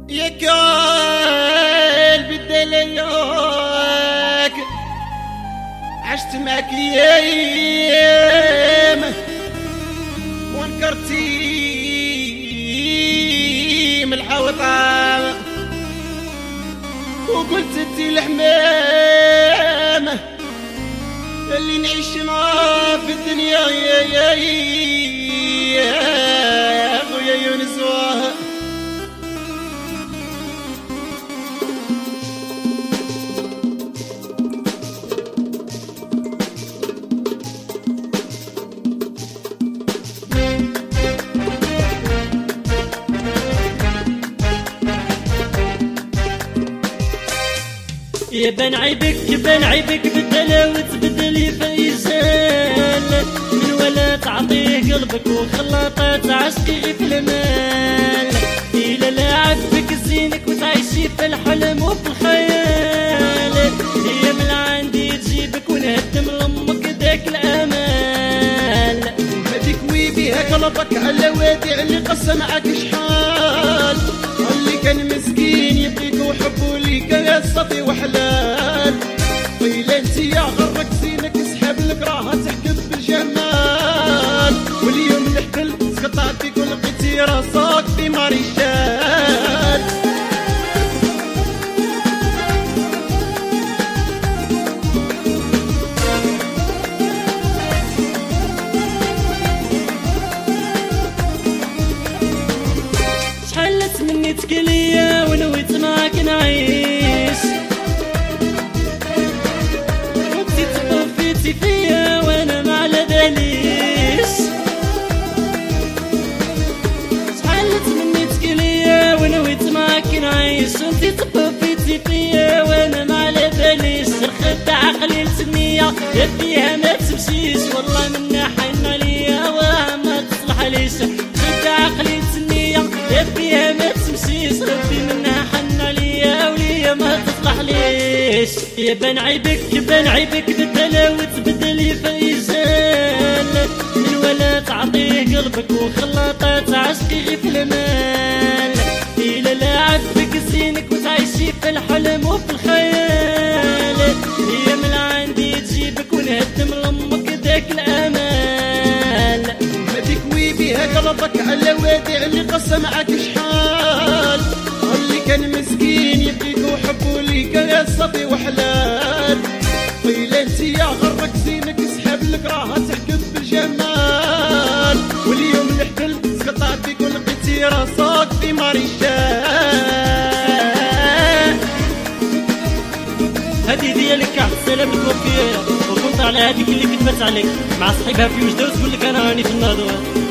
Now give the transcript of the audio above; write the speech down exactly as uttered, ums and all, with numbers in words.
يا قلبي بدلياك عشت معك ايام وانكرتي من الحوطام وقلت انتي الحمام اللي نعيش معاه في الدنيا يا يا يا خويا يونس واه يبان عيبك يبان عيبك بدل وتبدلي فيزال من ولا تعطيه قلبك وخلطات عشقي في المال إلا لعبك زينك وتعيشي في الحلم وفي الخيال هي من عندي تجيبك ونهدم لامك ذاك الامال هذيك ويبيها قلبك على وادي اللي قسم معاك شحال اللي كان مسكين يبقيك وحبه ليك يا صفي وحلال قيل انت يا غرك زينك اسحب لك راها تحكم بالجمال واليوم نحتل سقطعتك ولقيتي راسك في ماريشال شحال تمنيتك ليا ونويت معاك نعيش وانتي تطفيتي فيا وانا ما على باليش شحال تمنيتك ليا ونويت معاك نعيش وانتي تطفيتي فيا وانا ما على باليش رخدت عقلي لتنية يا فيها ما تمشيش والله منا حن عليا واه ما تصلح ليش رخدت عقلي لتنية يا فيها ما تمشيش ربي منها حن عليا وليا ما تصلح ليش يبان عيبك يبان عيبك بدل وتبدلي فيزال من ولا تعطيه قلبك وخلطات عشقي في المال إلا لعبك زينك وتعيشي في الحلم وفي الخيال هي من عندي تجيبك ونهدم لامك ذاك الامال هذيك ويبيها قلبك على وادي اللي قسم معاك شحال اللي كان مسكين يبقيك وحبه ليك يا صبي وحلال قيل انت يا غرك زينك اسحب لك راها تحكم بالجمال واليوم نحتل سقطعتك ولقيتي راسك في ماريشال هذه ديالك السلام الكوفيه وكنت على هذيك اللي كتبت عليك مع صاحبها في وجده وتقول لك انا راني في الناظور